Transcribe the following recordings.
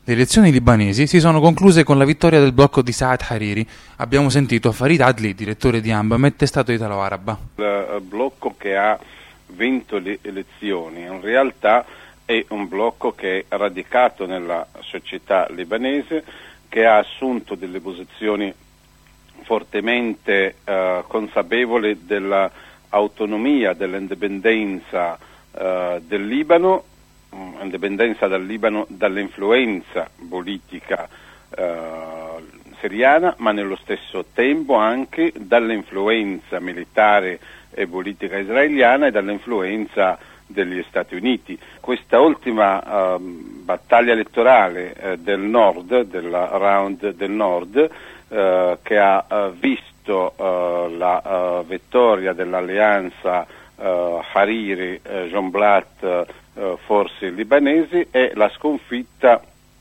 Le elezioni libanesi si sono concluse con la vittoria del blocco di Saad Hariri. Abbiamo sentito Farid Adli, direttore di Ambam, testato italo-araba. Il blocco che ha vinto le elezioni in realtà è un blocco che è radicato nella società libanese, che ha assunto delle posizioni fortemente consapevoli dell'autonomia, dell'indipendenza del Libano, indipendenza dal Libano dall'influenza politica siriana, ma nello stesso tempo anche dall'influenza militare e politica israeliana e dall'influenza degli Stati Uniti. Questa ultima battaglia elettorale del Nord, della Round del Nord, che ha visto la vittoria dell'alleanza Hariri-Jonblat forze libanesi e la sconfitta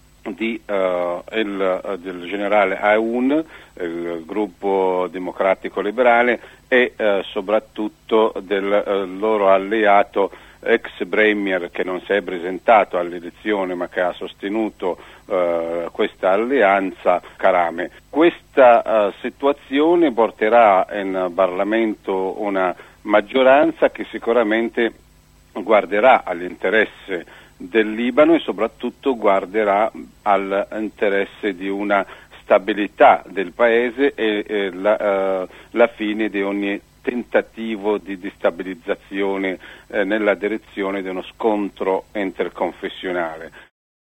del generale Aoun, il gruppo democratico liberale, e soprattutto del loro alleato ex premier che non si è presentato all'elezione ma che ha sostenuto questa alleanza, Karame. Questa situazione porterà in Parlamento una maggioranza che sicuramente guarderà all'interesse del Libano e soprattutto guarderà all'interesse di una stabilità del paese e la fine di ogni tentativo di destabilizzazione nella direzione di uno scontro interconfessionale.